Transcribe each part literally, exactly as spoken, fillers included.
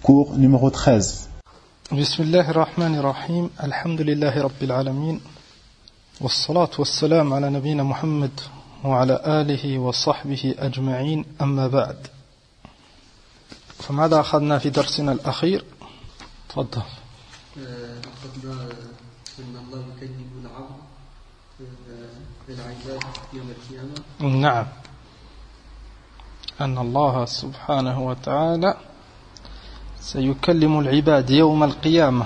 cours numéro treize. Bismillahirrahmanirrahim. Alhamdulillahi Rabbil Alamin. Wassalatu wassalamu ala nabina Muhammad wa ala alihi wa sahbihi ajma'in. Amma ba'd. فماذا أخذنا في درسنا الأخير؟ تفضل. أخذنا أن الله يكلم العبد بالعباد يوم القيامة. نعم. أن الله سبحانه وتعالى سيكلم العباد يوم القيامة.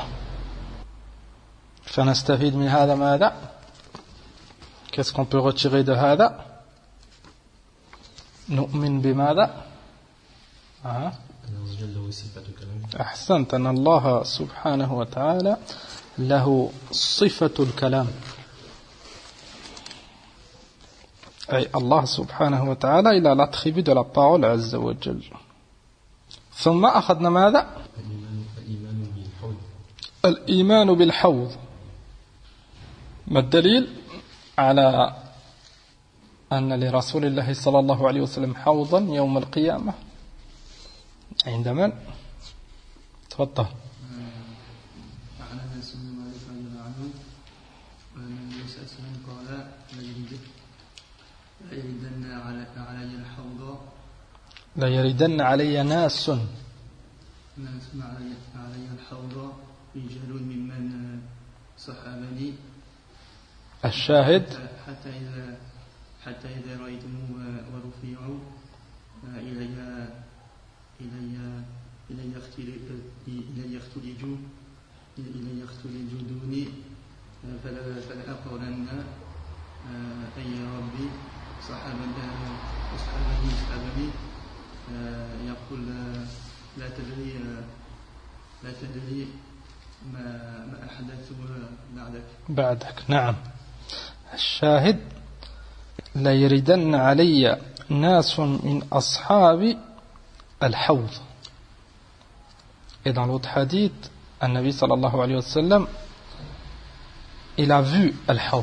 فنستفيد من هذا ماذا؟ Qu'est-ce qu'on peut retirer de هذا؟ نؤمن بماذا؟ أه. أحسنت. أن الله سبحانه وتعالى له صفة الكلام، أي الله سبحانه وتعالى إلى l'attribut de la parole عز وجل. ثم أخذنا ماذا؟ الإيمان بالحوض. ما الدليل على أن لرسول الله صلى الله عليه وسلم حوضا يوم القيامة؟ عند من؟ تفضل. عن أنس بن مالك رضي الله عنه أن النبي صلى الله عليه وسلم قال لا يردن علي الحوض لا يردن علي ناس ناس علي الحوض رجال ممن صحابني الشاهد حتى إذا حتى إذا رأيتموه ورفيعوا إلي إلي إلي إلي يختلجوا إلي يختلجوا دوني فلا فلا أقولن أي ربي صحابني صحابني صحابني يقول لا تدري لا تدري ما ما أحدث بعدك بعدك. نعم. الشاهد لا يردن علي ناس من أصحاب الحوض. Et dans l'autre hadith, un Nabi sallallahu alayhi wa sallam, il a vu al-hawd.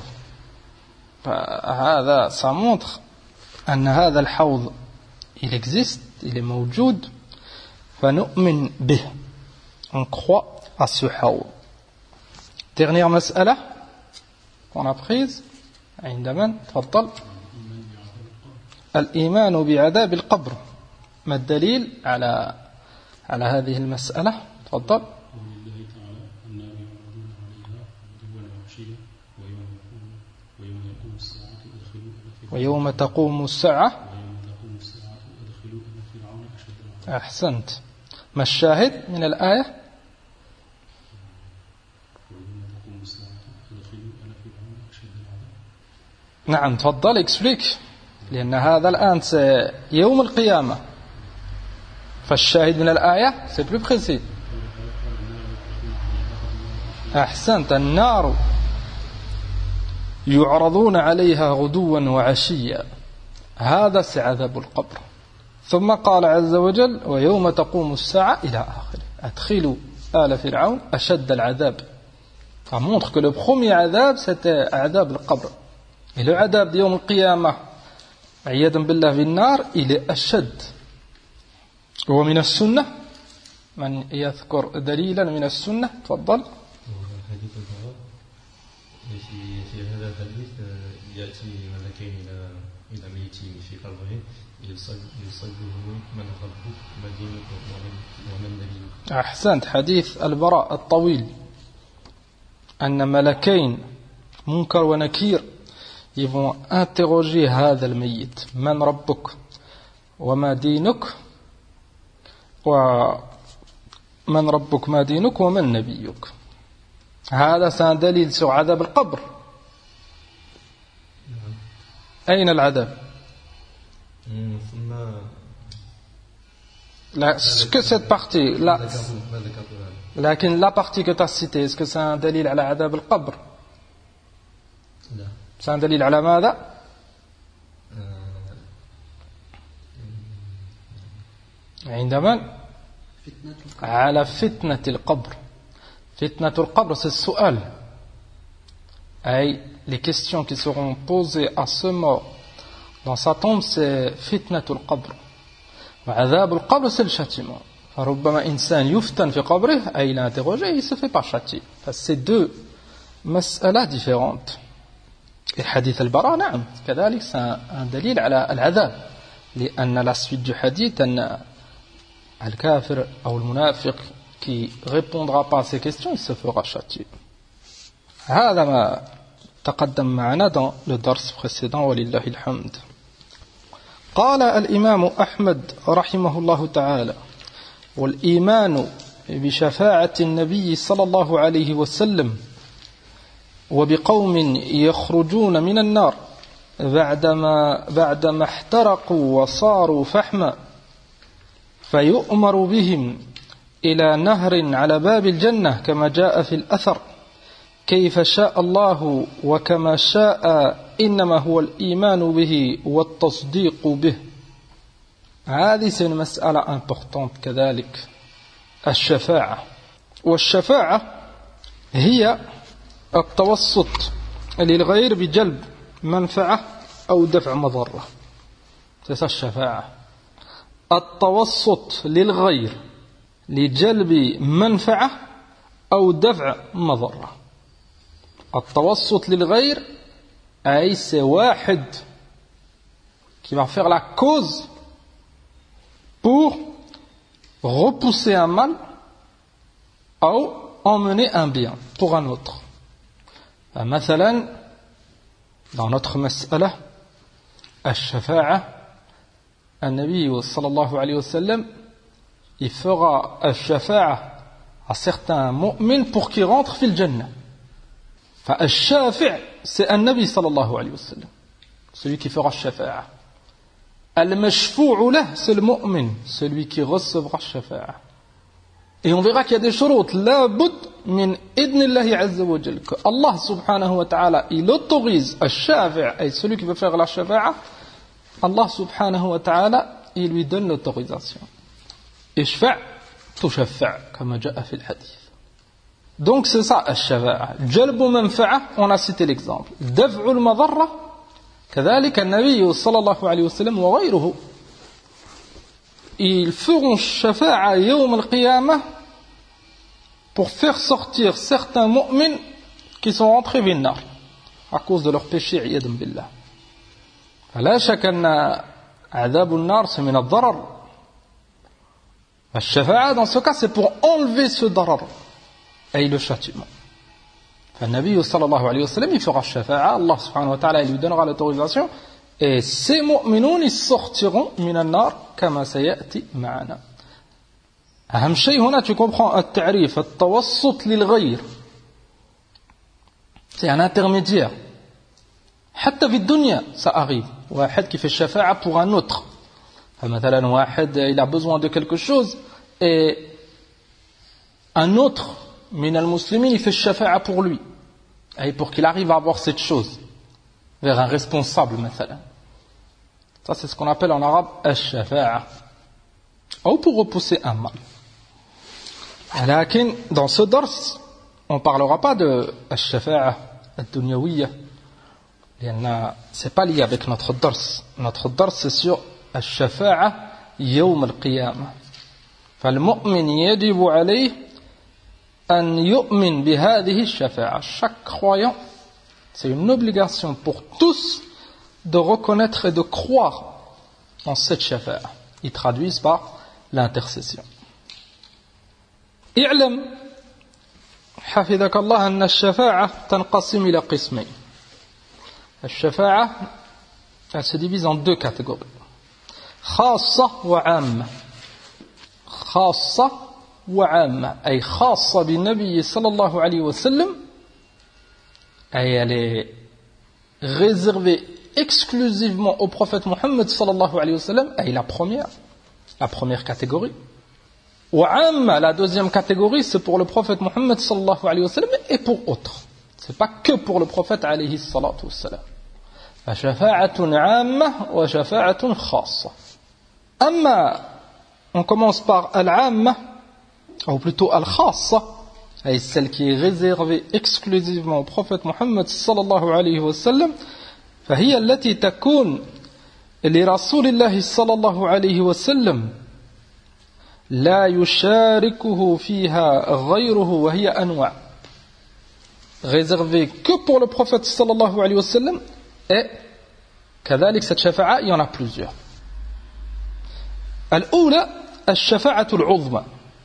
هذا ça montre أن هذا الحوض il existe, il est موجود. فنؤمن به. On croit à ce hawd. Dernière مسألة qu'on a prise. عند من؟ تفضل. الإيمان بعذاب القبر. ما الدليل على على هذه المسألة؟ تفضل. ويوم تقوم الساعة. أحسنت. ما الشاهد من الآية؟ نعم تفضل اكسبليك، لأن هذا الآن يوم القيامة، فالشاهد من الآية c'est plus précis. أحسنت. النار يعرضون عليها غدوا وعشيا، هذا عذاب القبر. ثم قال عز وجل ويوم تقوم الساعة إلى آخره أدخلوا آل فرعون أشد العذاب. Ça montre que le premier عذاب c'était عذاب القبر. Et le adab de يوم القيامة عياذا بالله في النار il est أشد. ومن السنة من يذكر دليلا من السنة؟ تفضل. حديث البراء في في هذا الحديث يأتي ملكين إلى إلى ميت في قبره يصيبه من ربك ما دينك ومن نبيك. أحسنت. حديث البراء الطويل أن ملكين منكر ونكير ils vont interroger هذا الميت من ربك وما دينك ومن ربك ما دينك ومن نبيك. هذا سان دليل sur عذاب القبر. أين العذاب؟ La, que cette partie là, لكن la partie que tu as citée, est-ce que c'est un دليل على عذاب القبر؟ لا. C'est un دليل على ماذا؟ عندما على فتنة القبر. فتنة القبر c'est le su'al. أي les questions qui seront posées à ce mort dans sa tombe c'est فتنة القبر. وعذاب القبر c'est le châtiment. ربما إنسان يفتن في قبره أي il est interrogé il se fait pas châtier. C'est deux مسألة différentes. Et hadith al-Bara نعم كذلك c'est un دليل على العذاب لأن la suite du hadith أن الكافر أو المنافق qui répondra pas à ces questions il se fera châtier. هذا ما تقدم معنا dans le dars précédent ولله الحمد. قال الإمام أحمد رحمه الله تعالى والإيمان بشفاعة النبي صلى الله عليه وسلم وبقوم يخرجون من النار بعدما بعدما احترقوا وصاروا فحما فيؤمر بهم إلى نهر على باب الجنة كما جاء في الأثر كيف شاء الله وكما شاء إنما هو الإيمان به والتصديق به. هذه c'est une مسألة importante كذلك الشفاعة. والشفاعة هي التوسط للغير بجلب منفعة أو دفع مضرة. c'est ça الشفاعة. التوسط للغير لجلب منفعة أو دفع مضرة. التوسط للغير أي c'est واحد qui va faire la cause pour repousser un mal ou emmener un bien pour un autre. مثلا dans notre مسألة الشفاعة النبي صلى الله عليه وسلم il fera الشفاعة à certains mu'min pour qu'ils rentrent في الجنة. فالشافع c'est النبي صلى الله عليه وسلم celui qui fera الشفاعة. المشفوع له c'est le mu'min celui qui recevra الشفاعة. Et on verra qu'il y a des shurut la bud min idnillahi azza wa jal que Allah subhanahu wa ta'ala il autorise الشافع et celui qui veut faire la shafa'a Allah subhanahu wa ta'ala il lui donne l'autorisation. اشفع تشفع كما جاء في الحديث. Donc c'est ça الشفاعة. جلب منفعة on a cité l'exemple. دفع المضرة كذلك النبي صلى الله عليه وسلم وغيره ils feront shafa'a يوم القيامة pour faire sortir certains mu'mins qui sont rentrés في النار à cause de leur péché عياذا بالله. فلا شك أن عذاب النار c'est من الضرر. الشفاعة dans ce cas c'est pour enlever ce ضرر أي le châtiment. فالنبي صلى الله عليه وسلم il fera الشفاعة Allah subhanahu wa ta'ala il lui donnera l'autorisation et ces mu'minun ils sortiront من النار كما سيأتي معنا. أهم شيء هنا tu comprends التعريف التوسط للغير c'est un intermédiaire. حتى في الدنيا ça arrive واحد qui fait الشفاعة pour un autre. مثلا واحد il a besoin de quelque chose et un autre من المسلمين il fait الشفاعة pour lui et pour qu'il arrive à avoir cette chose vers un responsable مثلا. Ça c'est ce qu'on appelle en arabe الشفاعة ou pour repousser un mal. لكن dans ce dars on ne parlera pas de الشفاعة الدنيوية لأن c'est pas lié avec notre dars. Notre dars c'est sur الشفاعة يوم القيامة. فالمؤمن يجب عليه أن يؤمن بهذه الشفاعة. Chaque croyant c'est une obligation pour tous de reconnaître et de croire en cette shafa'a. Ils traduisent par l'intercession. اعلم حفظك الله أن الشفاعة تنقسم إلى قسمين. الشفاعة elle se divise en deux catégories. خاصة وعامة. خاصة وعامة أي خاصة بالنبي صلى الله عليه وسلم أي elle est réservée exclusivement au prophète Mohammed sallallahu alayhi wa sallam, et la première, la première catégorie. Wa'amma, la deuxième catégorie, c'est pour le prophète Mohammed sallallahu alayhi wa sallam et pour autres. C'est pas que pour le prophète alayhi salatu wa sallam. Fa shafa'atun 'amma wa shafa'atun khassa. Amma, on commence par al-'amma, ou plutôt al-khassa, et celle qui est réservée exclusivement au prophète Mohammed sallallahu alayhi wa sallam. فهي التي تكون لرسول الله صلى الله عليه وسلم لا يشاركه فيها غيره وهي أنواع réservé que pour le prophète sallallahu alayhi wa sallam et كذلك cette shafa'a il y en a plusieurs. الأولى الشفاعة العظمى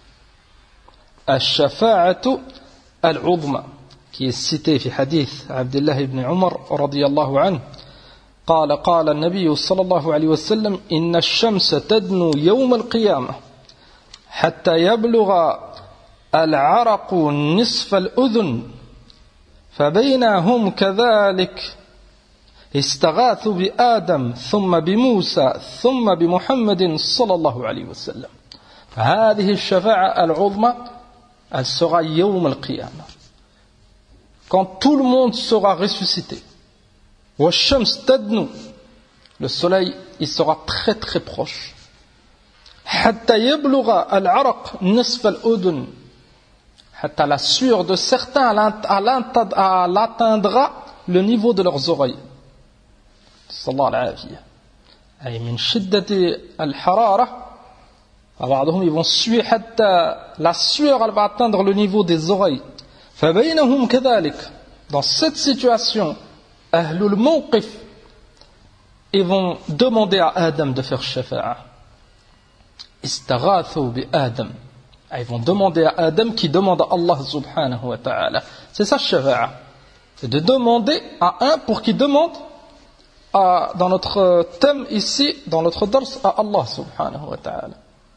الشفاعة العظمى qui est cité في حديث عبد الله بن عمر رضي الله عنه قال قال النبي صلى الله عليه وسلم إن الشمس تدنو يوم القيامة حتى يبلغ العرق نصف الأذن فبينهم كذلك استغاثوا بآدم ثم بموسى ثم بمحمد صلى الله عليه وسلم. هذه الشفاعة العظمى elle sera يوم القيامة quand tout le monde sera ressuscité. والشمس تدنو, le soleil il sera très très proche. حتى يبلغ العرق نصف الأذن, حتى la sueur de certains elle atteindra le niveau de leurs oreilles. صلى الله العافية. أي من شدة الحرارة بعضهم ils vont suer حتى la sueur elle va atteindre le niveau des oreilles. فبينهم كذلك. Dans cette situation, أهل الموقف ils vont demander à Adam de faire shafa'a. استغاثوا بآدم. Ils vont demander à Adam qui demande à Allah subhanahu wa ta'ala. C'est ça shafa'a. C'est de demander à un pour qu'il demande à, dans notre thème ici, dans notre dars, à Allah subhanahu wa ta'ala.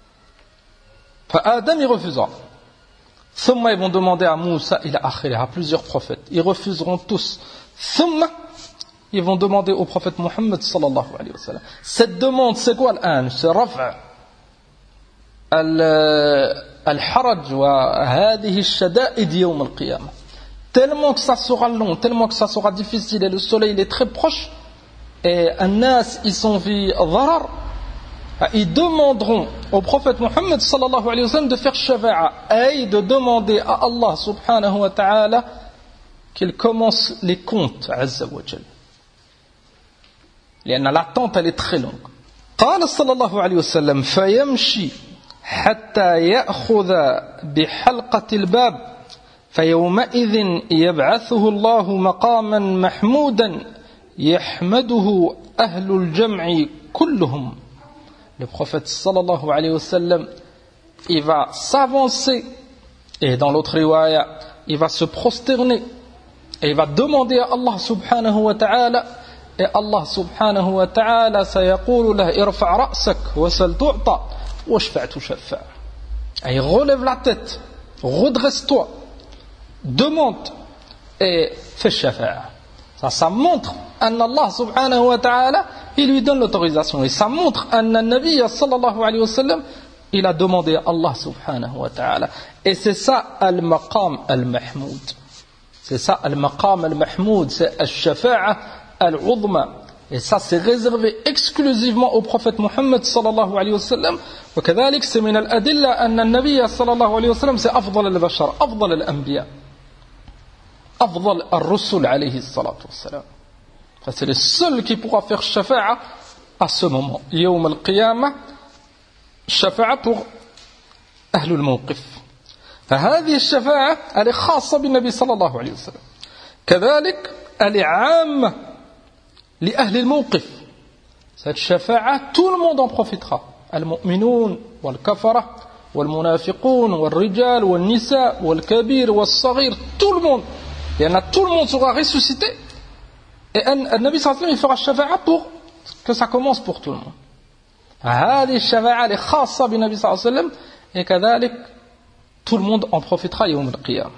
Adam il refusera. ثم ils vont demander à Moussa il a à plusieurs prophètes. Ils refuseront tous. ثم ils vont demander au prophète Muhammad sallallahu alayhi wa sallam. Cette demande c'est quoi l'an? C'est raf' al-haraj wa hadhihi al-shada'id yawm al-qiyamah. Tellement que ça sera long, tellement que ça sera difficile et le soleil il est très proche et an-nas ils sont fi dharar. Ils demanderont au prophète Muhammad sallallahu alayhi wa sallam de faire shafa'a et de demander à Allah subhanahu wa ta'ala qu'il commence les comptes azza wa jal. لأن l'attente elle est très longue. قال صلى الله عليه وسلم فيمشي حتى يأخذ بحلقة الباب فيومئذ يبعثه الله مقاما محمودا يحمده أهل الجمع كلهم. Le prophète sallallahu alayhi wa sallam il va s'avancer et dans l'autre riwaya il va se prosterner et il va demander à Allah subhanahu wa ta'ala et Allah subhanahu wa ta'ala sayaqulu lahu irfa' ra'sak wa sal tu'ta washfa' tushaffa'. Il relève la tête, redresse-toi, demande et fais shafa'a. Ça, ça montre qu'Allah Allah subhanahu wa ta'ala il lui donne l'autorisation et ça montre qu'Anna Nabi sallallahu alayhi wa sallam il a demandé à Allah subhanahu wa ta'ala et c'est ça al-maqam al-mahmoud, c'est ça al-maqam al-mahmoud, c'est al-shafa'a al-uzma et ça c'est réservé exclusivement au prophète Muhammad sallallahu alayhi wa sallam. وكذلك c'est من الأدلة أن النبي صلى الله عليه وسلم c'est أفضل البشر أفضل الأنبياء أفضل الرسل عليه الصلاة والسلام. C'est le seul qui pourra faire shafa'a à ce moment. يوم القيامة shafa'a pour أهل الموقف. فهذه الشفاعة elle est خاصة بالنبي صلى الله عليه وسلم. كذلك elle est عامة لأهل الموقف. Cette shafa'a tout le monde en profitera. المؤمنون والكفرة والمنافقون والرجال والنساء والكبير والصغير, tout le monde. Et tout le monde sera ressuscité. Et le Nabi sallallahu alayhi wa sallam il fera shafa'a pour que ça commence pour tout le monde. هذه الشفاعة اللي خاصة بالنبي صلى الله عليه وسلم et كذلك tout le monde en profitera يوم القيامة.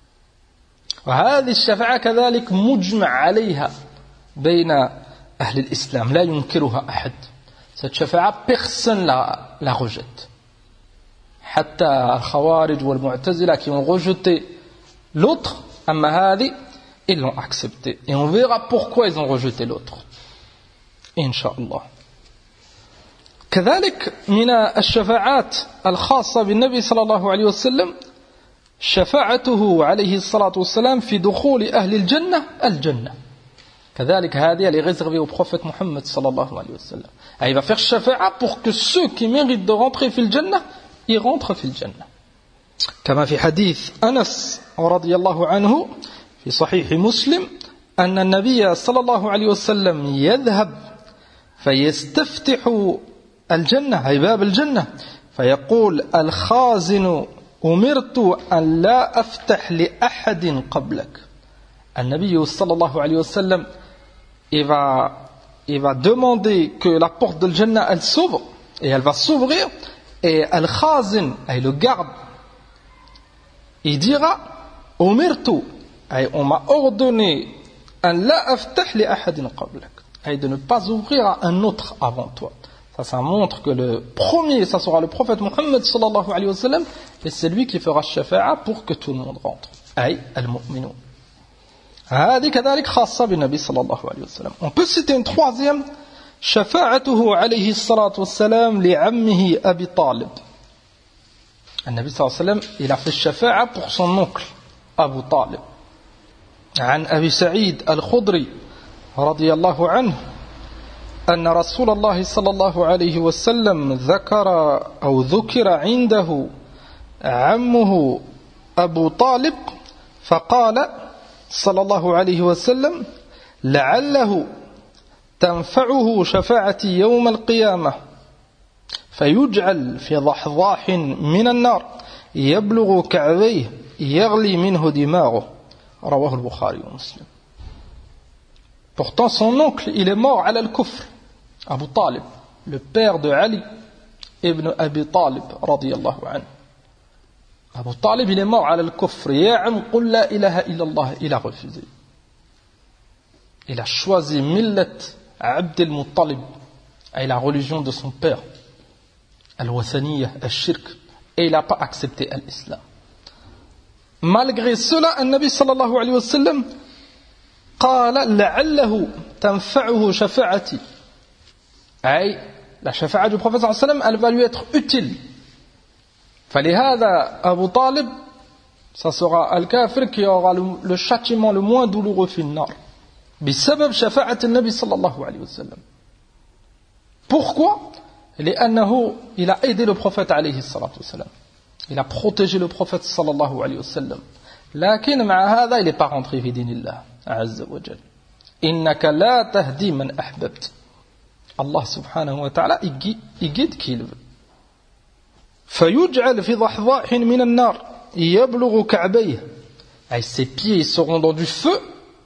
وهذه الشفاعة كذلك مجمع عليها بين أهل الإسلام لا ينكرها أحد. Cette shafa'a personne la, la rejette. حتى الخوارج والمعتزلة qui ont rejeté l'autre, أما هذه ils l'ont accepté. Et on verra pourquoi ils ont rejeté l'autre. Inch'Allah. كذلك من الشفاعات الخاصة بالنبي صلى الله عليه وسلم شفاعته عليه الصلاة والسلام في دخول أهل الجنة الجنة. كذلك هذه elle est réservée au prophète Muhammad صلى الله عليه وسلم. Il va faire shafa'a pour que ceux qui méritent de rentrer في الجنة il rentre في الجنة كما في حديث أنس رضي الله عنه في صحيح مسلم أن النبي صلى الله عليه وسلم يذهب فيستفتح الجنة أي باب الجنة فيقول الخازن أمرت أن لا أفتح لأحد قبلك. النبي صلى الله عليه وسلم il va, il va demander que la porte de Jannah elle s'ouvre et elle va s'ouvrir et Al-Khazin, le garde, il dira Umirtu, on m'a ordonné an la aftah li ahadin qablak, de ne pas ouvrir à un autre avant toi. Ça, ça montre que le premier, ça sera le prophète Muhammad sallallahu alayhi wa sallam, et c'est lui qui fera shafa'a pour que tout le monde rentre. Aïe, al-mu'minun. هذه كذلك خاصة بالنبي صلى الله عليه وسلم. On peut citer une troisième, شفاعته عليه الصلاة والسلام لعمه أبي طالب. النبي صلى الله عليه وسلم il a fait shafa'a pour son oncle أبو طالب. عن أبي سعيد الخضري رضي الله عنه أن رسول الله صلى الله عليه وسلم ذكر أو ذكر عنده عمه أبو طالب فقال صلى الله عليه وسلم لعله تنفعه شفاعتي يوم القيامة فيجعل في ضحضاح من النار يبلغ كعبيه يغلي منه دماغه رواه البخاري ومسلم. Pourtant son oncle il est mort على الكفر Abu Talib, le père de Ali ibn Abi Talib رضي الله عنه. Abu Talib il est mort على الكفر. يا عم قل لا إله إلا الله. Il a refusé. Il a choisi millat Abd al-Muttalib, et la religion de son père, al-Wathaniyah, al-Shirk, et il n'a pas accepté l'islam. Malgré cela, le Nabi sallallahu alayhi wa sallam قال لعله تنفعه شفاعتي. أي la shafa'a du prophète sallallahu alayhi wa sallam elle va lui être utile. فلهذا Abu Talib, ça sera al-kafir qui aura le, le châtiment le moins douloureux في النار بسبب شفاعة النبي صلى الله عليه وسلم. Pourquoi? لأنه il a aidé le prophète عليه الصلاة والسلام. Il a protégé le prophète صلى الله عليه وسلم. لكن مع هذا il n'est pas rentré في دين الله عز وجل. إنك لا تهدي من أحببت. Allah subhanahu wa ta'ala il guide qui il veut. فيجعل في ضحضاح من النار يبلغ كعبيه. Et ses pieds seront dans du feu.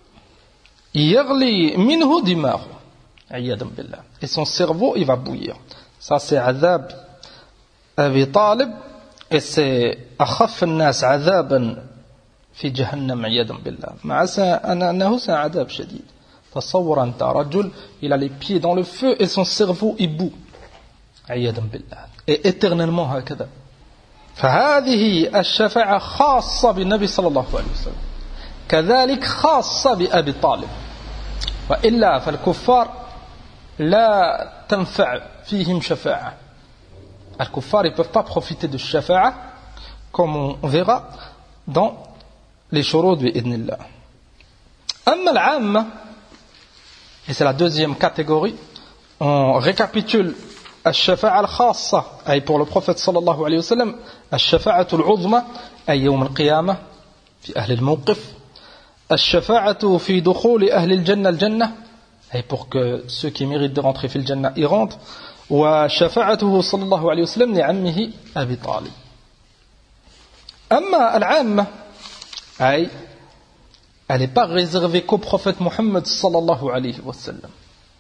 يغلي منه دماغه. عياذا بالله. Et son cerveau il va bouillir. Ça c'est عذاب أبي طالب. Et c'est أخف الناس عذابا في جهنم عياذا بالله. مع أنه c'est un عذاب شديد. تصور أنت رجل il a les pieds dans le feu et son cerveau il bout. عياذا بالله. Et éternellement هكذا. فهذه الشفاعة خاصة بالنبي صلى الله عليه وسلم. كذلك خاصة بأبي طالب. وإلا فالكفار لا تنفع فيهم شفاعة. الكفار ils ne peuvent pas profiter de shafa'a comme on verra dans les shurud بإذن الله. أما العامة, et c'est la deuxième catégorie, on récapitule الشفاعة الخاصة أي pour le prophète صلى الله عليه وسلم الشفاعة العظمى أي يوم القيامة في أهل الموقف. الشفاعة في دخول أهل الجنة الجنة أي pour que ceux qui méritent de rentrer في الجنة y rentrent. وشفاعته صلى الله عليه وسلم لعمه أبي طالب. أما العامة أي elle n'est pas réservée qu'au prophète Muhammad صلى الله عليه وسلم.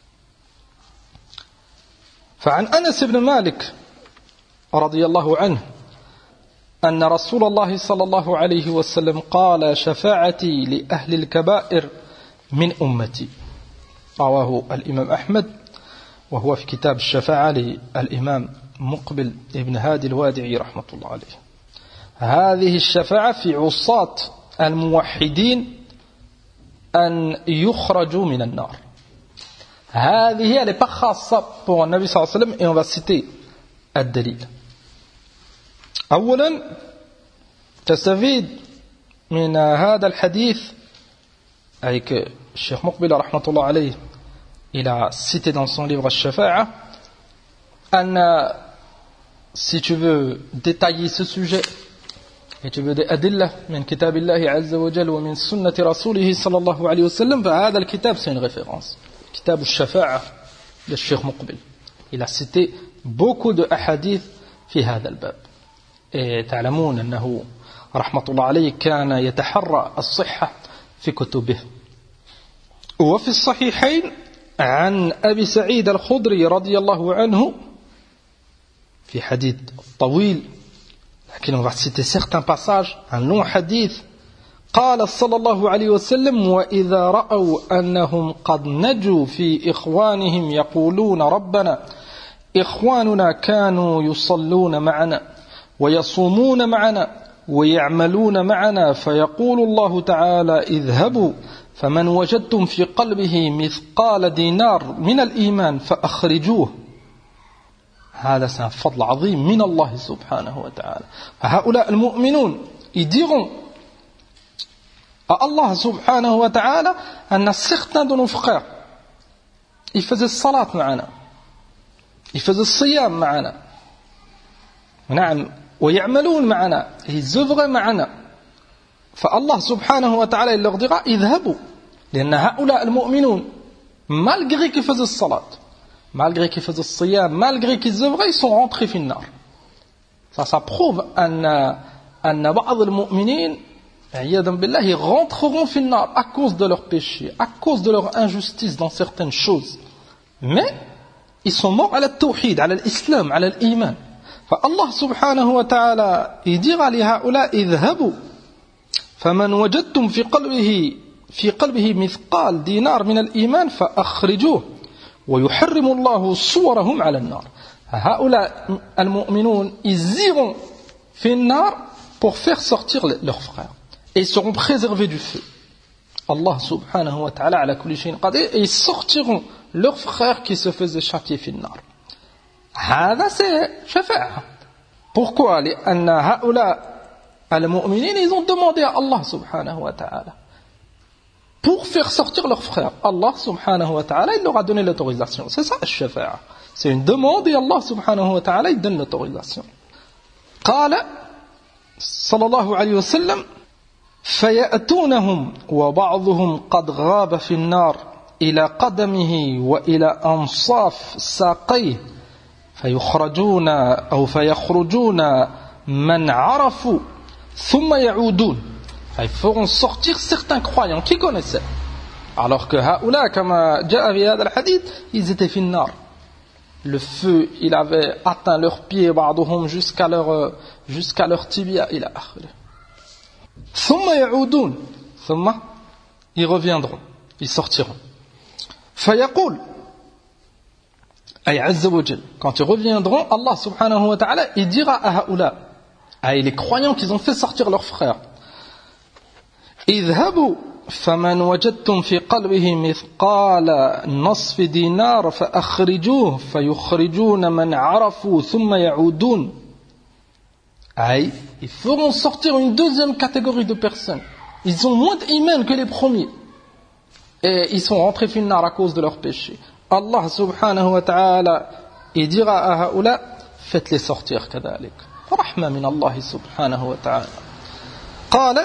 فعن أنس بن مالك رضي الله عنه أن رسول الله صلى الله عليه وسلم قال شفاعتي لأهل الكبائر من أمتي. رواه الإمام أحمد وهو في كتاب الشفاعة للإمام مقبل ابن هادي الوادعي رحمة الله عليه. هذه الشفاعة في عصاة الموحدين أن يخرجوا من النار. هذه elle n'est pas خاصة pour النبي صلى الله عليه وسلم et on va citer الدليل. أولا تستفيد من هذا الحديث أي que الشيخ مقبل رحمة الله عليه il a cité dans son livre الشفاعة أن si tu veux détailler ce sujet, et tu veux des adillah min kitabillahi azza wa jalla wa min sunnati rasulih sallallahu alayhi wa sallam, فهذا الكتاب c'est une référence. Kitab al-Shafa'a de Cheikh Muqbil. Il a cité beaucoup de ahadith في هذا الباب. Et تعلمون أنه رحمة الله عليه كان يتحرى الصحة في كتبه. وفي الصحيحين عن أبي سعيد الخدري رضي الله عنه في حديث طويل لكن on va citer certains passages, un long hadith. قال صلى الله عليه وسلم وإذا رأوا أنهم قد نجوا في إخوانهم يقولون ربنا إخواننا كانوا يصلون معنا ويصومون معنا ويعملون معنا فيقول الله تعالى اذهبوا فمن وجدتم في قلبه مثقال دينار من الإيمان فأخرجوه. هذا c'est un fadl عظيم من الله سبحانه وتعالى. هؤلاء المؤمنون ils diront à Allah subhanahu wa ta'ala أن certains de nos frères ils faisaient salat معنا, ils faisaient الصيام معنا, نعم, ويعملون معنا, ils œuvraient معنا. فالله سبحانه وتعالى il leur dira اذهبوا لأن هؤلاء المؤمنون malgré qu'ils faisaient الصلاة, malgré qu'ils faisaient الصيام, malgré qu'ils œuvraient, ils sont rentrés في النار. Ça, ça prouve أن أن بعض المؤمنين عياذا بالله ils rentreront في النار à cause de leurs péchés, à cause de leur injustice dans certaines choses. Mais ils sont morts على التوحيد, على الإسلام, على الإيمان. فالله سبحانه وتعالى يدير لهؤلاء اذهبوا فمن وجدتم في قلبه في قلبه مثقال دينار من الإيمان فأخرجوه ويحرم الله صورهم على النار. هؤلاء المؤمنون ils iront في النار pour faire sortir leurs frères et ils seront préservés du feu. Allah subhanahu wa ta'ala ala kulli shay'in qadir, et ils sortiront leurs frères qui se faisaient châtier في النار. هذا c'est شفاعة. Pourquoi? لأن هؤلاء المؤمنين ils ont demandé à Allah subhanahu wa ta'ala pour faire sortir leurs frères. Allah subhanahu wa ta'ala il leur a donné l'autorisation. C'est ça الشفاعة. C'est une demande et Allah subhanahu wa ta'ala il donne l'autorisation. قال صلى الله عليه وسلم فيأتونهم وبعضهم قد غاب في النار إلى قدمه وإلى أنصاف ساقيه فيخرجون أو فيخرجون من عرفوا ثم يعودون. Ils feront sortir certains croyants qui connaissaient, alors que هؤلاء كما جاء في هذا الحديث ils étaient في النار. Le feu il avait atteint leurs pieds بعضهم jusqu'à leur jusqu'à leur tibia إلى آخره. ثم يعودون, ثم ils reviendront, ils sortiront. فيقول أي عز وجل, quand ils reviendront, Allah subhanahu wa ta'ala il dira à هؤلاء, à les croyants qu'ils ont fait sortir leurs frères, اذهبوا فمن وجدتم في قلبه مثقال نصف دينار فأخرجوه فيخرجون من عرفوا ثم يعودون. Aïe, ils feront sortir une deuxième catégorie de personnes. Ils ont moins d'iman que les premiers. Et ils sont rentrés في النار à cause de leurs péchés. Allah subhanahu wa ta'ala il dira à هؤلاء faites-les sortir كذلك. رحمة من الله سبحانه وتعالى. قال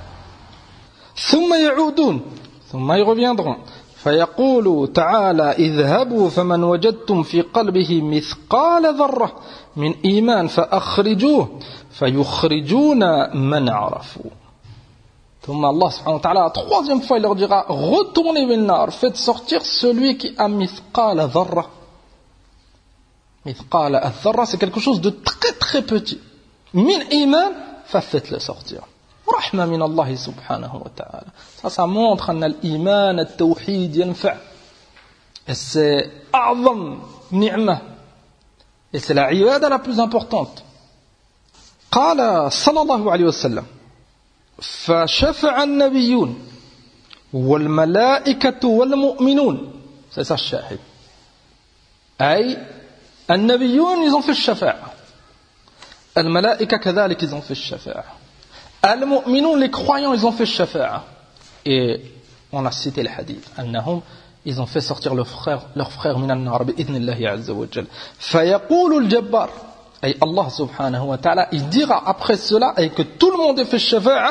ثم يعودون, ثم ils reviendront. فيقول تعالى اذهبوا فمن وجدتم في قلبه مثقال ذرة من إيمان فأخرجوه فيخرجون من عرفوا. ثم Allah subhanahu wa ta'ala, la troisième fois il leur dira retournez vers le nar, faites sortir celui qui a mithqala dharra. Mithqala al-dharra c'est quelque chose de très très petit. Min iman, faites-le sortir. رحمة من الله سبحانه وتعالى. Ça, ça montre أن الإيمان التوحيد ينفع. Et c'est أعظم نعمة. Et c'est la عبادة la plus importante. قال صلى الله عليه وسلم فشفع النبيون والملائكة والمؤمنون. C'est ça الشاهد. أي النبيون ils ont fait الشفاعة. الملائكة كذلك ils ont fait الشفاعة. Al-Mu'minun, les croyants, ils ont fait shafa'a. Et on a cité le hadith. Annahum, ils ont fait sortir leurs frères, leurs frères min al-nar bi'idhnillahi azza wa jal. Fayaqulu al-jabbar. Et Allah subhanahu wa ta'ala, il dira après cela, et que tout le monde ait fait shafa'a,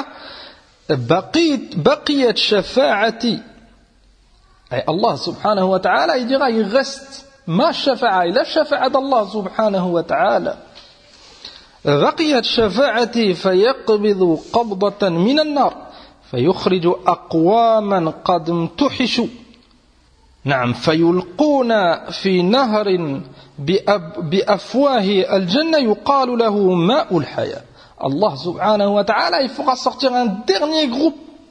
baqiyat shafa'ati. Et Allah subhanahu wa ta'ala, il dira, il reste ma shafa'a, et la shafa'a d'Allah subhanahu wa ta'ala. بقيت شفاعتي فيقبض قبضة من النار فيخرج أقواما قد امتحشوا نعم فيلقون في نهر بأفواه الجنة يقال له ماء الحياة. Allah subhanahu wa ta'ala, il fera sortir un dernier groupe.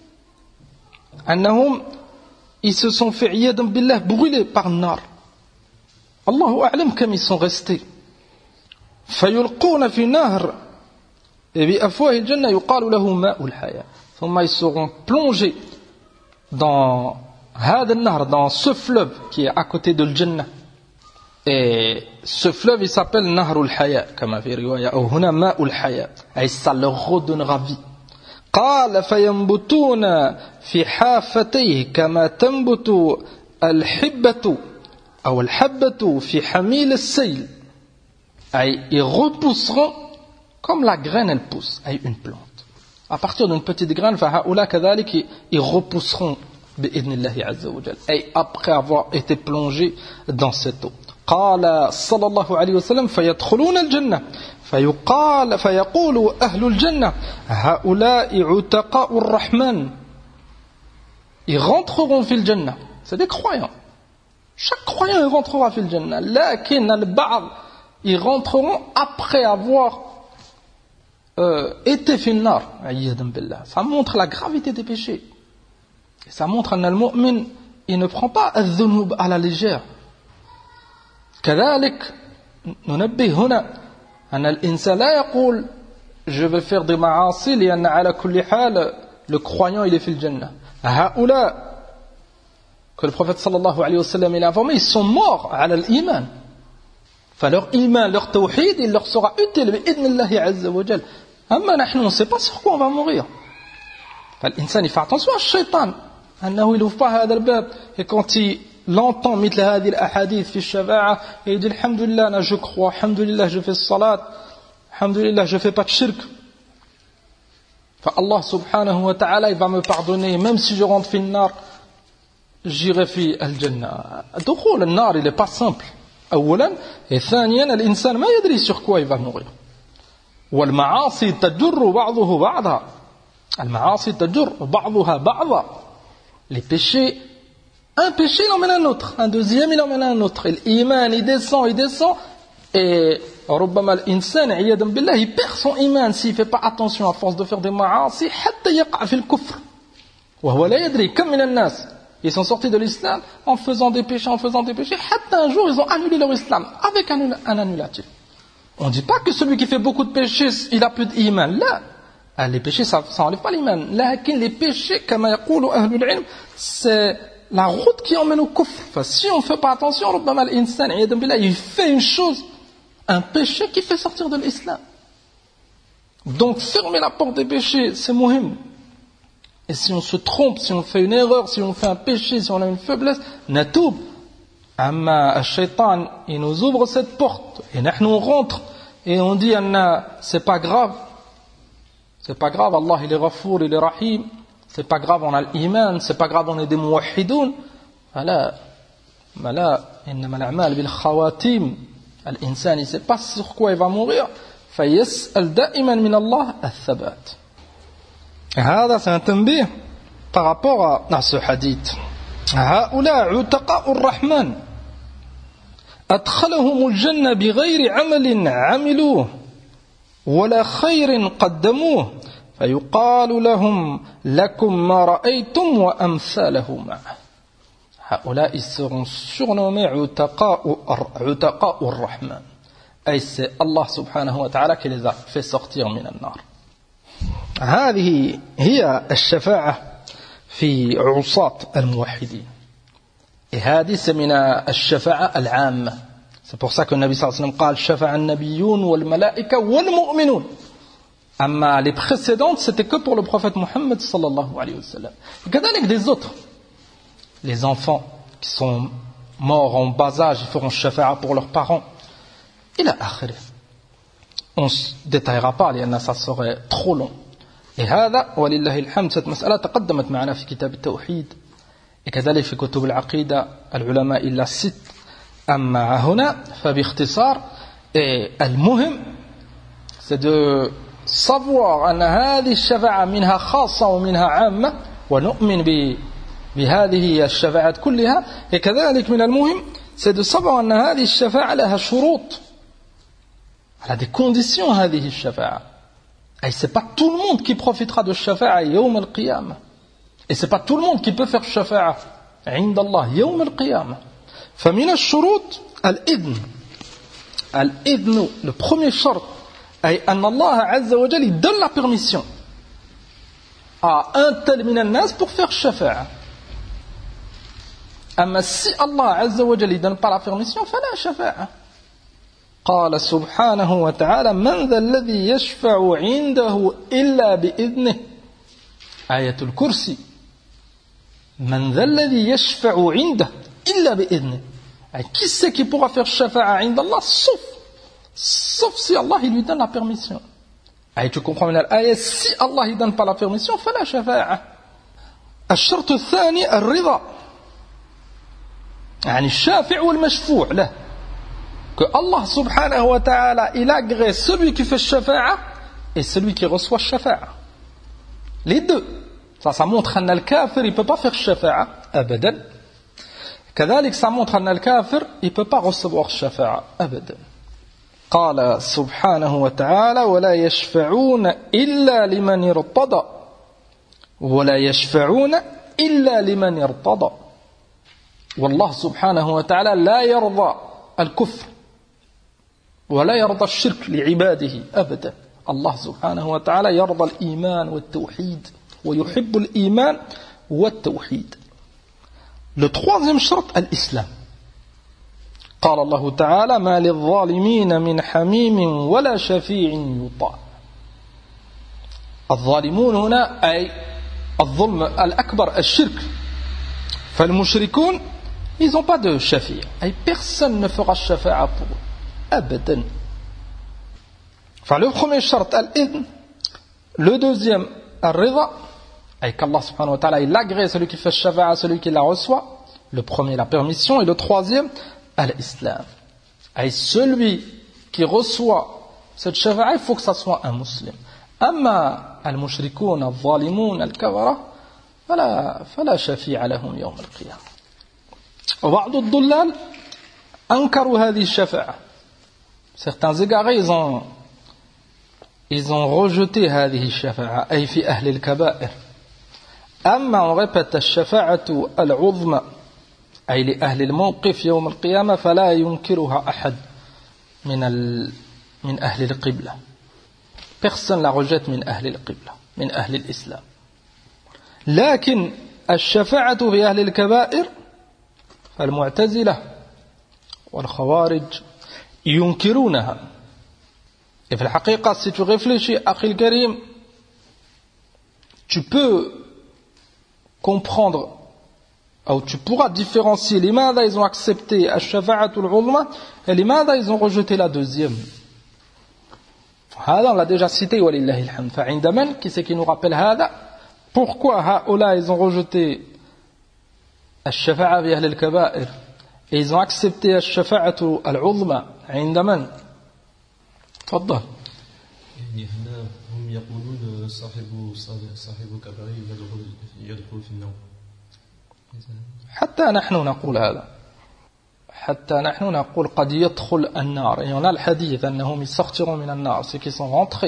أنهم ils se sont fait عياذا بالله brûler par nar. Allahu a'lam comme ils sont restés. فيلقون في نهر بأفواه الجنة يقال له ماء الحياة. ثم ils seront plongés dans هذا النهر, dans ce fleuve qui est à côté de l'Jannah. Et ce fleuve il s'appelle نهر الحياة كما في رواية أو هنا ماء الحياة, et ça leur redonnera vie. قال فينبتون في حافتيه كما تنبت الحبة أو الحبة في حميل السيل. Et ils repousseront comme la graine elle pousse, et une plante. À partir d'une petite graine, ils repousseront bi'idnillahi azza wa jal. Et après avoir été plongés dans cette eau. قال صلى الله عليه وسلم فيدخلون الجنة فيقال فيقول أهل الجنة هؤلاء عتقاء الرحمن. Ils rentreront في الجنة. C'est des croyants. Chaque croyant il rentrera في الجنة. لكن البعض ils rentreront après avoir euh, été في النار. Ça montre la gravité des péchés. Et ça montre que le mu'min il ne prend pas الذنوب à la légère. كذلك ننبه هنا أن الإنسان لا يقول je vais faire des معاصي لأن على كل حال le croyant il est في الجنة. هؤلاء que le prophète sallallahu alayhi wa sallam il a informé, ils sont morts على الإيمان. Enfin, leur iman, leur tawhid, il leur sera utile bi'idnillahi azza wa jal. Amma nahnu, on ne sait pas sur quoi on va mourir. L'insan, il fait attention à shaitan. Annahu, il ouvre pas هذا الباب. Et quand il l'entend, مثل هذه الأحاديث في الشفاعة, et il dit, alhamdulillah, je crois, alhamdulillah, je fais salat, alhamdulillah, je fais pas de shirk. Allah subhanahu wa ta'ala, il va me pardonner, même si je rentre fi nar, j'irai fi al-jannah. Dukhul al-nar, il n'est pas simple. أولا ثانيا الإنسان ما يدري sur quoi il va mourir. والمعاصي تجر بعضه بعضها. المعاصي تجر بعضها بعضا. Les péchés, un péché il emmène un autre, un deuxième il emmène un autre. L'iman il descend, il descend et ربما الإنسان عياذا بالله il perd son iman s'il ne fait pas attention à force de faire des معاصي حتى يقع في الكفر وهو لا يدري كم من الناس ils sont sortis de l'islam en faisant des péchés, en faisant des péchés. Hatta un jour, ils ont annulé leur islam avec un, un annulatif. On ne dit pas que celui qui fait beaucoup de péchés, il a plus d'iman. Là, les péchés, ça n'enlève pas l'iman. Là, les péchés, comme yaqulu ahlul ilm, c'est la route qui emmène au kufr. Enfin, si on ne fait pas attention, il fait une chose, un péché qui fait sortir de l'islam. Donc, fermer la porte des péchés, c'est muhim. Et si on se trompe, si on fait une erreur, si on fait un péché, si on a une faiblesse, natoub. Amma al-shaytan, il nous ouvre cette porte. Et nous on rentre. Et on dit, c'est pas grave. C'est pas grave, Allah il est Ghafour, il est Rahim. C'est pas grave, on a l'iman. C'est pas grave, on est des muwahhidoun. Voilà. Mais là, innama al-a'mal bil khawatim. L'insan, il ne sait pas sur quoi il va mourir. Fayas'al da'iman min Allah al-thabat. هذا سنتنبيه par rapport à ce hadith. هؤلاء عتقاء الرحمن أدخلهم الجنة بغير عمل عملوه ولا خير قدموه فيقال لهم لكم ما رأيتم وأمثاله معه. هؤلاء seront surnommés عتقاء عتقاء الرحمن. Et c'est Allah subhanahu wa ta'ala qui les a fait sortir من النار. هذه هي الشفاعة في عصاة الموحدين. Et هذه من الشفاعة العامة. C'est pour ça que le Nabi sallallahu alayhi wa sallam قال شفع النبيون والملائكة والمؤمنون. أما les précédentes c'était que pour le prophète Mohammed sallallahu alayhi wa sallam. كذلك des autres. Les enfants qui sont morts en bas âge, ils feront shafa'a pour leurs parents. إلى آخره. on ne détaillera pas لأن ça serait trop long. Et هذا ولله الحمد cette مسألة تقدمت معنا في كتاب التوحيد وكذلك في كتب العقيدة العلماء إلا ست. أما هنا فباختصار المهم c'est de savoir أن هذه الشفاعة منها خاصة ومنها عامة ونؤمن بهذه الشفاعات كلها. وكذلك من المهم c'est de savoir أن هذه الشفاعة لها شروط, elle a des conditions هذه الشفاعة. Et c'est pas tout le monde qui profitera de الشفاعة يوم القيامة. Et c'est pas tout le monde qui peut faire الشفاعة عند الله يوم القيامة. فمن الشروط الإذن. الإذن, le premier شرط أي أن الله عز وجل donne la permission à un tel من الناس pour faire الشفاعة. أما si Allah عز وجل ne donne pas la permission فلا شفاعة. قال سبحانه وتعالى من ذا الذي يشفع عنده إلا بإذنه. آية الكرسي من ذا الذي يشفع عنده إلا بإذنه. Qui c'est qui pourra faire shafa'a عند الله sauf sauf si Allah il lui donne la permission. Et tu comprends من الآية si Allah il donne pas la permission فلا شفاعة. الشرط الثاني الرضا يعني الشافع والمشفوع له. Que Allah subhanahu wa ta'ala il agrée celui qui fait shafa'a et celui qui reçoit shafa'a. Les deux. Ça, ça montre qu'un al-kafir il peut pas faire shafa'a abadan. كذلك ça montre أن الكافر il peut pas recevoir الشفاعة أبدا. قال سبحانه وتعالى ولا يشفعون إلا لمن ارتضى ولا يشفعون إلا لمن ارتضى. والله سبحانه وتعالى لا يرضى الكفر ولا يرضى الشرك لعباده أبدا. الله سبحانه وتعالى يرضى الإيمان والتوحيد ويحب الإيمان والتوحيد. Le troisième شرط الإسلام. قال الله تعالى ما للظالمين من حميم ولا شفيع يطاع. الظالمون هنا أي الظلم الأكبر الشرك. فالمشركون ils n'ont pas de shafi'. أي personne ne fera shafa'a pour eux أبدا. Enfin le premier شرط الإذن. Le deuxième الرضا. Et qu'Allah subhanahu wa ta'ala il agrée celui qui fait shafa'a, celui qui la reçoit. Le premier la permission et le troisième al-islam. Et celui qui reçoit cette shafa'a il faut que ça soit un musulman. Amma al-mushrikoun, al-zalimoun, al-kafara fala fala shafi'a lahum yawm al-qiyamah. وبعض الضلال أنكروا هذه الشفاعة. Certains égarés ils ont ils ont rejeté هذه الشفاعة أي في أهل الكبائر. أما on répète الشفاعة العظمى أي لأهل الموقف يوم القيامة فلا ينكرها أحد من ال... من أهل القبلة. Personne la rejette من أهل القبلة من أهل الإسلام. لكن الشفاعة في أهل الكبائر فالمعتزلة والخوارج ينكرونها. Et في الحقيقة si tu réfléchis أخي الكريم tu peux comprendre ou tu pourras différencier لماذا ils ont accepté الشفاعة العظمى et لماذا ils ont rejeté la deuxième. هذا on l'a déjà cité ولله الحمد. فعند من qui c'est qui nous rappelle هذا pourquoi هؤلاء ils ont rejeté الشفاعة في أهل الكبائر et ils ont accepté الشفاعة العظمى عند من. تفضل. يعني هنا هم يقولون صاحب صاحب كبائر يدخل يدخل في النار. حتى نحن نقول هذا. حتى نحن نقول قد يدخل النار. Et on a le hadith أنهم يسخرون من النار ceux qui sont rentrés.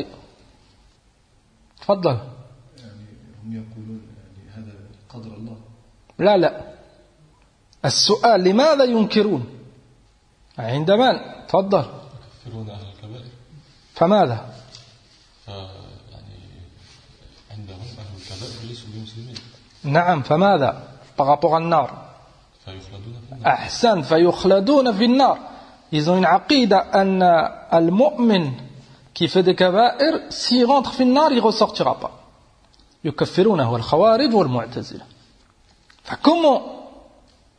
تفضل. يعني هم يقولون يعني هذا قدر الله. لا لا. السؤال لماذا ينكرون؟ عند من؟ تفضل. يكفرون أهل الكبائر. فماذا؟ يعني عندهم أهل الكبائر ليسوا بمسلمين. نعم فماذا؟ par rapport à النار. فيخلدون في النار. أحسن فيخلدون في النار. Ils ont une عقيدة أن المؤمن qui fait des كبائر s'il rentre في النار il ne ressortira pas. يكفرونه الخوارج والمعتزلة. فكما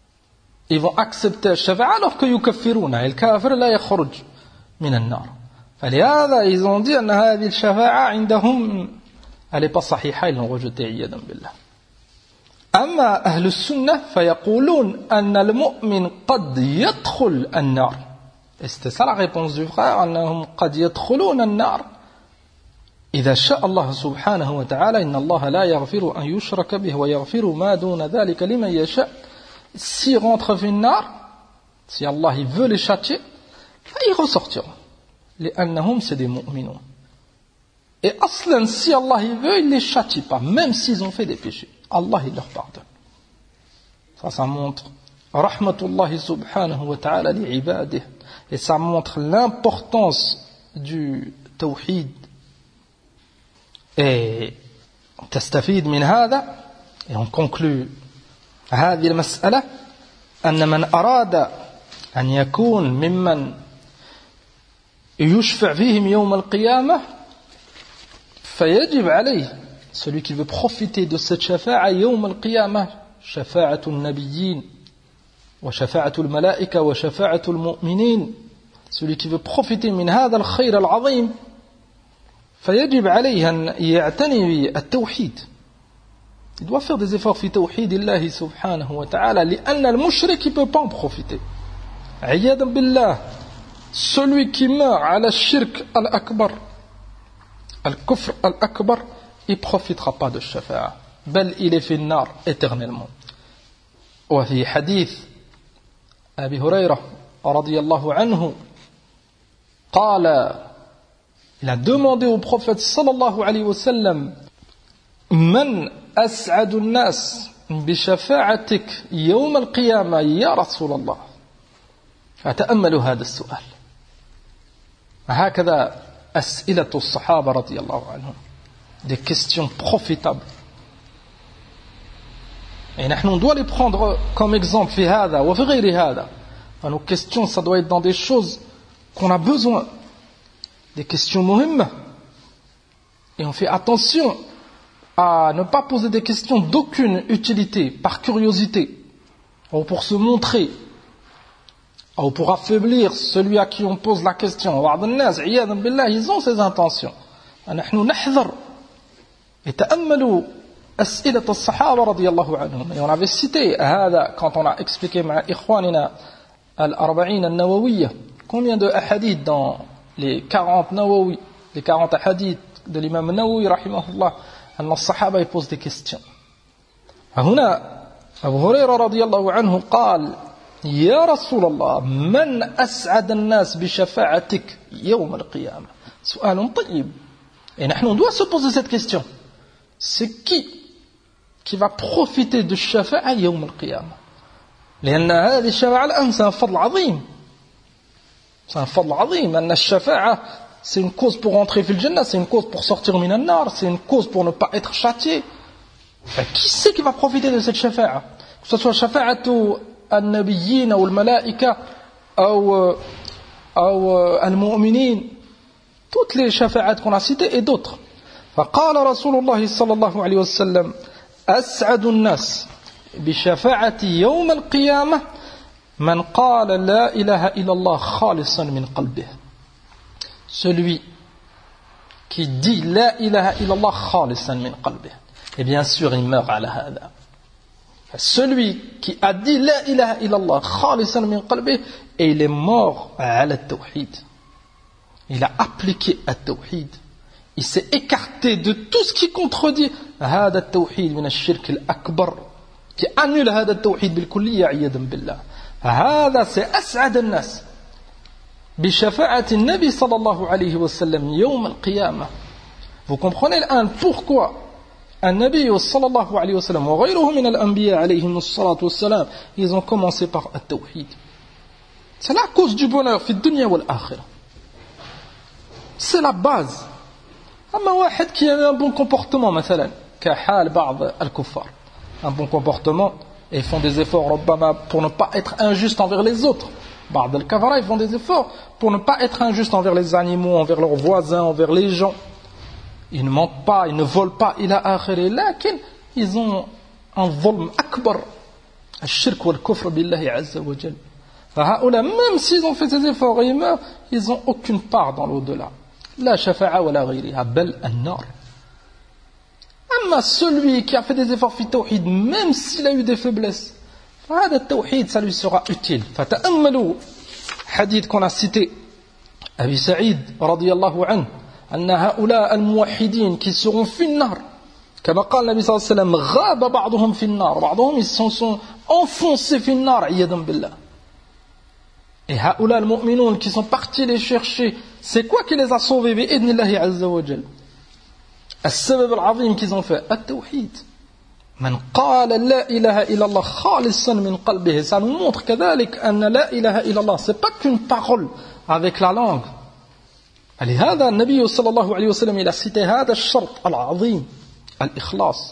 ils vont accepter الشفاعة alors que يكفرونه الكافر لا يخرج من النار. فلهذا ils ont dit أن هذه الشفاعة عندهم elle n'est pas صحيحة, ils l'ont rejetée عياذا بالله. أما أهل السنة فيقولون أن المؤمن قد يدخل النار. Et c'était ça la réponse du frère, أنهم قد يدخلون النار إذا شاء الله سبحانه وتعالى إن الله لا يغفر أن يشرك به ويغفر ما دون ذلك لمن يشاء. S'ils rentrent في النار, si Allah il veut les châtier, ils ressortiront. لأنهم c'est des mu'minun. Et aslan, si Allah il veut, il ne les châtie pas, même s'ils ont fait des péchés. Allah il leur pardonne. Ça, ça montre rahmatullahi subhanahu wa ta'ala li ibadih. Et ça montre l'importance du tawhid. Et تستفيد من هذا, et on conclut هذه المسألة أن من أراد أن يكون ممن يشفع فيهم يوم القيامة فيجب عليه, celui qui veut profiter de cette shafa'a يوم القيامة, شفاعة النبيين وشفاعة الملائكة وشفاعة المؤمنين, celui qui veut profiter من هذا الخير العظيم فيجب عليه أن يعتني بالتوحيد. Il doit faire des efforts في توحيد الله سبحانه وتعالى لأن المشرك ne peut pas en profiter. عياذا بالله, celui qui meurt على الشرك الأكبر الكفر الأكبر, il ne profitera pas de shafa'a, بل il est في النار éternellement. وفي حديث أبي هريرة رضي الله عنه قال, il a demandé au prophète sallallahu alayhi wa sallam, من أسعد الناس بشفاعتك يوم القيامة يا رسول الله. فتأملوا هذا السؤال. هكذا أسئلة الصحابة رضي الله عنهم, des questions profitables. Et nous, on doit les prendre comme exemple في هذا وفي غير هذا. Nos questions, ça doit être dans des choses qu'on a besoin, des questions muhimma. Et on fait attention à ne pas poser des questions d'aucune utilité, par curiosité, ou pour se montrer, ou pour affaiblir celui à qui on pose la question. Ils ont ces intentions. Et ta'ammalu as'ilat as-sahaba radiyallahu anhum. Et on avait cité quand on a expliqué ma ikhwanina al-arba'in al-nawawiyya, combien de hadiths dans les quarante nawawi, les quarante hadiths de l'imam Nawawi rahimahullah, أن الصحابة يposent des questions. هنا أبو هريرة رضي الله عنه قال يا رسول الله من أسعد الناس بشفاعتك يوم القيامة. سؤال طيب. Et نحن on doit se poser cette question. C'est qui qui va profiter de الشفاعة يوم القيامة؟ لأن هذه الشفاعة الآن c'est un فضل عظيم. C'est un فضل عظيم أن الشفاعة c'est une cause pour entrer fil Jannah, c'est une cause pour sortir min an-nar, c'est une cause pour ne pas être châtié. Enfin, qui c'est qui va profiter de cette shafa'a? Que ce soit shafa'atu al-nabiyyin ou al-malaika ou al-mu'minin, toutes les shafa'at qu'on a citées et d'autres. فقال رسول الله صلى الله عليه وسلم أسعد الناس بشفاعتي يوم القيامة من قال لا إله إلا الله خالصا من قلبه. Celui qui dit la ilaha illallah khalisan min qalbih, et bien sûr il meurt à la hada. Celui qui a dit la ilaha illallah khalisan min qalbih, et il est mort à la tawhid, il a appliqué à tawhid, il s'est écarté de tout ce qui contredit hada tawhid min ash-shirk al-akbar, qui annule hada tawhid bil kulliyya iyadan billah. Hada c'est as'ad an-nas بشفاعة النبي صلى الله عليه وسلم يوم القيامة. Vous comprenez الآن pourquoi النبي صلى الله عليه وسلم وغيره من الأنبياء عليهم الصلاة والسلام ils ont commencé par التوحيد. C'est la cause du bonheur في الدنيا والآخرة. C'est la base. أما واحد qui a un bon comportement مثلا كحال بعض الكفار, un bon comportement et font des efforts ربما pour ne pas être injuste envers les autres. بعض الكفرة ils font des efforts pour ne pas être injustes envers les animaux, envers leurs voisins, envers les gens. Ils ne mentent pas, ils ne volent pas, إلى آخره. لكن ils ont un ظلم أكبر, الشرك والكفر بالله عز وجل. فهؤلاء même s'ils ont fait ces efforts et ils meurent, ils n'ont aucune part dans l'au-delà. La shafa'a wa la ghayriha, bal an-nar. Amma celui qui a fait des efforts fi tawhid, même s'il a eu des faiblesses, هذا التوحيد, ça lui sera utile. فتأملوا حديث qu'on a cité, Abi Sa'id radiyallahu anhu, أن هؤلاء الموحدين qui seront في النار, كما قال النبي صلى الله عليه وسلم, غاب بعضهم في النار, بعضهم ils se sont enfoncés في النار عياذا بالله. Et هؤلاء المؤمنون qui sont partis les chercher, c'est quoi qui les a sauvés بإذن الله عز وجل؟ السبب العظيم qu'ils ont fait, التوحيد. من قال لا إله إلا الله خالصا من قلبه, ça nous montre كذلك أن لا إله إلا الله, c'est pas qu'une parole avec la langue. لهذا النبي صلى الله عليه وسلم il a cité هذا الشرط العظيم, الإخلاص.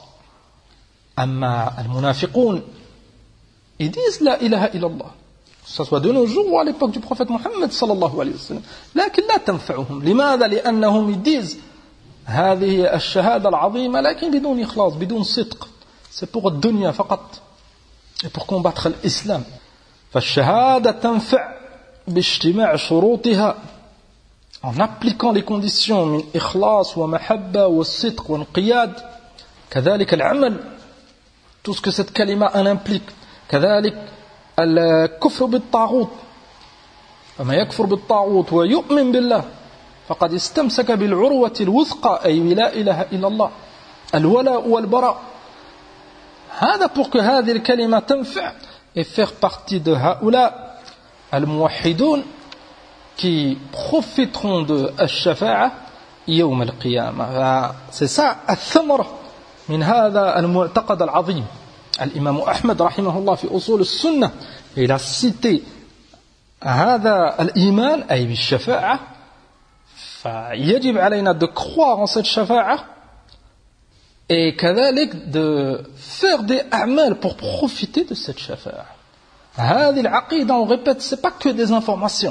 أما المنافقون, ils disent لا إله إلا الله, que ce soit de nos jours ou à l'époque du prophète Mohammed صلى الله عليه وسلم, لكن لا تنفعهم. لماذا؟ لأنهم ils disent هذه الشهادة العظيمة لكن بدون إخلاص, بدون صدق. C'est pour الدنيا فقط, et pour combattre l'islam. فالشهادة تنفع باجتماع شروطها, en appliquant les conditions من إخلاص ومحبة والصدق والانقياد. كذلك العمل, tout ce que cette kalima en implique. كذلك الكفر بالطاغوت, فما يكفر بالطاغوت ويؤمن بالله فقد استمسك بالعروة الوثقى, أي لا إله إلا الله, الولاء والبراء. هذا pour que هذه الكلمة تنفع et faire partie de هؤلاء الموحدون qui profiteront de الشفاعة يوم القيامة. C'est ça الثمرة من هذا المعتقد العظيم. الإمام أحمد رحمه الله في أصول السنة, il a cité هذا الإيمان أي بالشفاعة, فيجب علينا de croire en cette شفاعة et كذلك de faire des a'mal pour profiter de cette shafa'a. هذه العقيدة, on répète, c'est pas que des informations.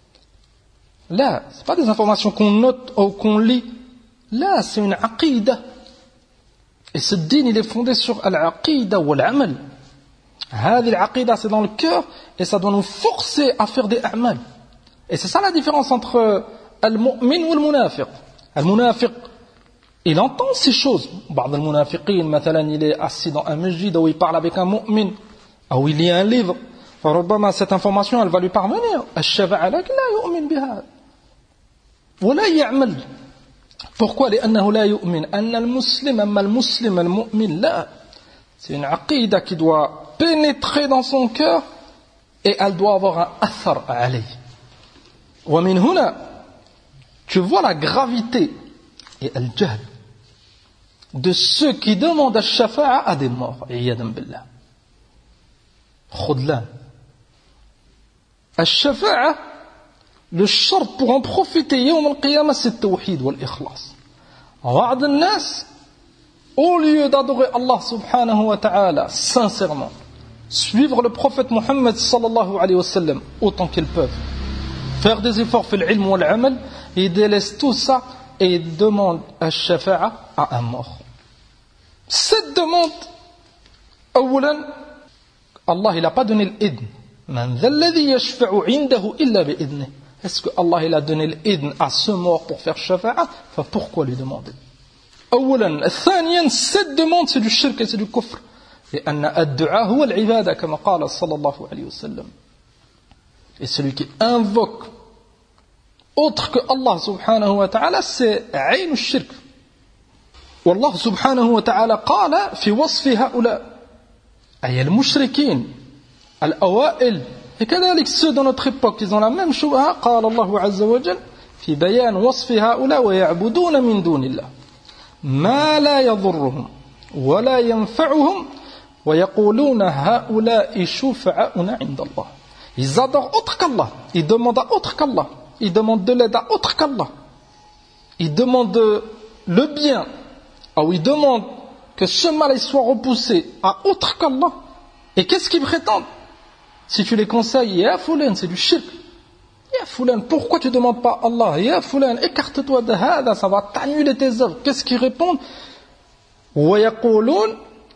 Là, c'est pas des informations qu'on note ou qu'on lit. Là, c'est une aqida. Et ce din, il est fondé sur al-aqida ou al-amal. هذه العقيدة, c'est dans le cœur et ça doit nous forcer à faire des a'mal. Et c'est ça la différence entre al-mu'min ou al-munafiq. Al-munafiq, il entend ces choses. بعض المنافقين مثلا, il est assis dans un masjid où il parle avec un mu'min, où il lit un livre, فربما cette information elle va lui parvenir, الشفاعة, لكن لا يؤمن بها ولا يعمل. Pourquoi? لأنه لا يؤمن. أن المسلم, أما المسلم المؤمن, لا, c'est une aqida qui doit pénétrer dans son cœur et elle doit avoir un athar عليه. ومن هنا tu vois la gravité et al-jahl de ceux qui demandent al-shafa'a à des morts. Iyadan billah. Khudlan. Al-shafa'a, le shart pour en profiter yawm al-qiyamah, c'est le tawhid wal ikhlas. Ba'd an-nas, au lieu d'adorer Allah subhanahu wa ta'ala sincèrement, suivre le prophète Mohammed sallallahu alayhi wa sallam autant qu'ils peuvent, faire des efforts fil ilm wal amal, ils délaissent tout ça et demandent al-shafa'a à un mort. Cette demande, أولا, Allah il n'a pas donné l'idn. Man dha alladhi yashfa'u 'indahu illa bi'idnih. Est-ce que Allah il a donné l'idn à ce mort pour faire shafa'a? Enfin, pourquoi lui demander? أولا. ثانيا, cette demande c'est du shirk et c'est du kufr. لأن الدعاء هو العبادة كما قال صلى الله عليه وسلم. Et celui qui invoque autre que Allah subhanahu wa ta'ala, c'est عين الشرك. والله سبحانه وتعالى قال في وصف هؤلاء أي المشركين الأوائل et كذلك ceux de notre époque, ils ont la même شبهة. قال الله عز وجل في بيان وصف هؤلاء ويعبدون من دون الله ما لا يضرهم ولا ينفعهم ويقولون هؤلاء شفعاؤنا عند الله. Ils adorent autre qu'Allah, ils demandent à autre qu'Allah, ils demandent de l'aide à autre qu'Allah, ils demandent le bien, ou ils demandent que ce mal soit repoussé à autre qu'Allah. Et qu'est-ce qu'ils prétendent? Si tu les conseilles, ya fulan, c'est du shirk. Ya fulan, pourquoi tu ne demandes pas Allah? Ya fulan, écarte-toi de hada, ça va t'annuler tes œuvres. Qu'est-ce qu'ils répondent? وَيَقُولُونَ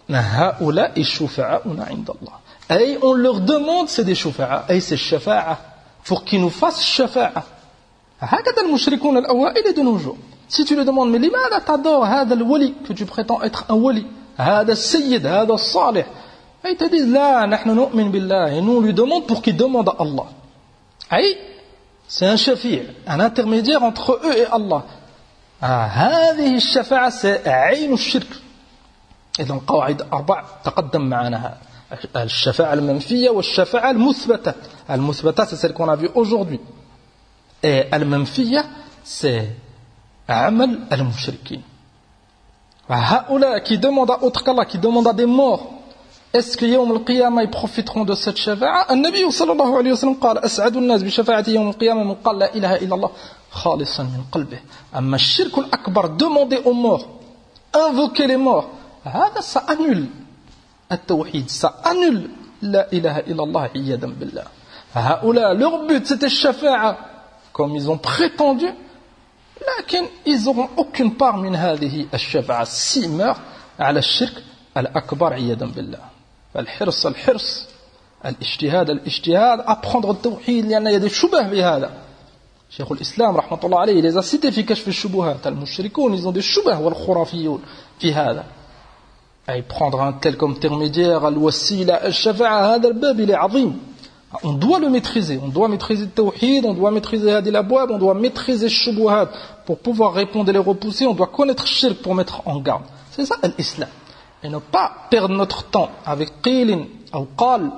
هؤلاء الشفعاؤنا عند الله. Et on leur demande, c'est des shufa'a, et c'est shafa'a, pour qu'ils nous fassent shafa'a. هكذا المشركون الأوائل de nos jours. Si tu lui demandes, mais لماذا t'adores هذا الولي, que tu prétends être un wali, هذا السيد, هذا الصالح, et ils te disent, لا, نحن نؤمن بالله, et nous on lui demande pour qu'il demande à Allah. Et c'est un shafi', un intermédiaire entre eux et Allah. هذه الشفاعة c'est عين الشرك. إذا القواعد أربع تقدم معنا هذا. الشفاعة المنفية والشفاعة المثبتة. المثبتة c'est celle qu'on a vue aujourd'hui. Et المنفية c'est عمل المشركين. هؤلاء qui demandent à autre qu'Allah, qui demandent à des morts, est-ce que يوم القيامة ils profiteront de cette شفاعة؟ النبي صلى الله عليه وسلم قال أسعد الناس بشفاعة يوم القيامة من قال لا إله إلا الله خالصا من قلبه. أما الشرك الأكبر, demander aux morts, invoquer les morts, هذا ça annule التوحيد, ça annule لا إله إلا الله عياذا بالله. هؤلاء leur but c'était الشفاعة comme ils ont prétendu, لكن ils n'auront aucune part من هذه الشفاعة s'ils meurent على الشرك الأكبر عياذا بالله. الحرص الحرص الاجتهاد الاجتهاد apprendre التوحيد, لأن il y a des shubah بهذا. شيخ الإسلام رحمة الله عليه les a cités في كشف الشبهات. المشركون ils ont des shubah والخرافيون في هذا. أي prendre un tel comme intermédiaire, الوسيلة, الشفاعة, هذا الباب il est عظيم. On doit le maîtriser, on doit maîtriser le tawhid, on doit maîtriser هذه الأبواب, on doit maîtriser الشبهات pour pouvoir répondre et les repousser, on doit connaître le shirk pour mettre en garde. C'est ça l'islam. Et ne pas perdre notre temps avec qilin ou qal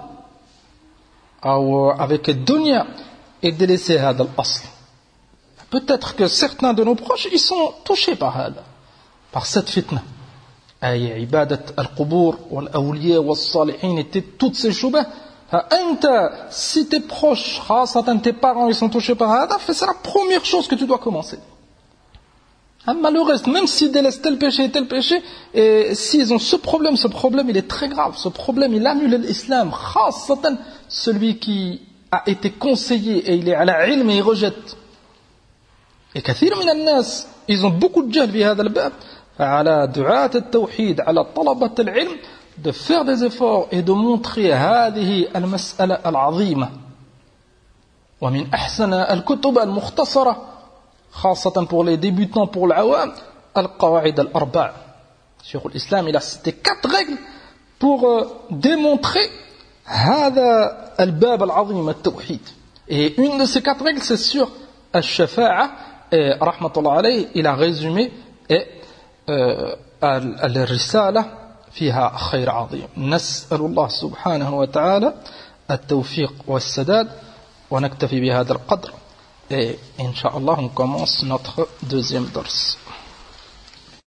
ou avec dunya et délaisser هذا الأصل. Peut-être que certains de nos proches ils sont touchés par هذا, par cette fitna. أي عبادة القبور والأولياء والصالحين et toutes ces shubahs. أنت si tes proches, خاصة tes parents ils sont touchés par هذا, c'est la première chose que tu dois commencer. Mais le reste, même s'ils délaissent tel péché et tel péché, et s'ils ont ce problème, ce problème il est très grave, ce problème il annule l'islam, خاصة celui qui a été conseillé et il est à la ilm et il rejette. Et كثير من الناس ils ont beaucoup de jahl في هذا الباب. على دعاة التوحيد, على طلبة العلم, de faire des efforts et de montrer هذه المسألة العظيمة. ومن أحسن الكتب المختصرة خاصة pour les débutants, pour l'awam, al-qawaid al-arba'. Cheikh al-Islam il a cité quatre règles pour euh, démontrer هذا الباب العظيم التوحيد. Et une de ces quatre règles c'est sur al-shafa'a, et rahmatullah alayhi il a résumé et الرسالة فيها خير عظيم. نسأل الله سبحانه وتعالى التوفيق والسداد ونكتفي بهذا القدر. Et Inch'Allah, on commence notre deuxième dars.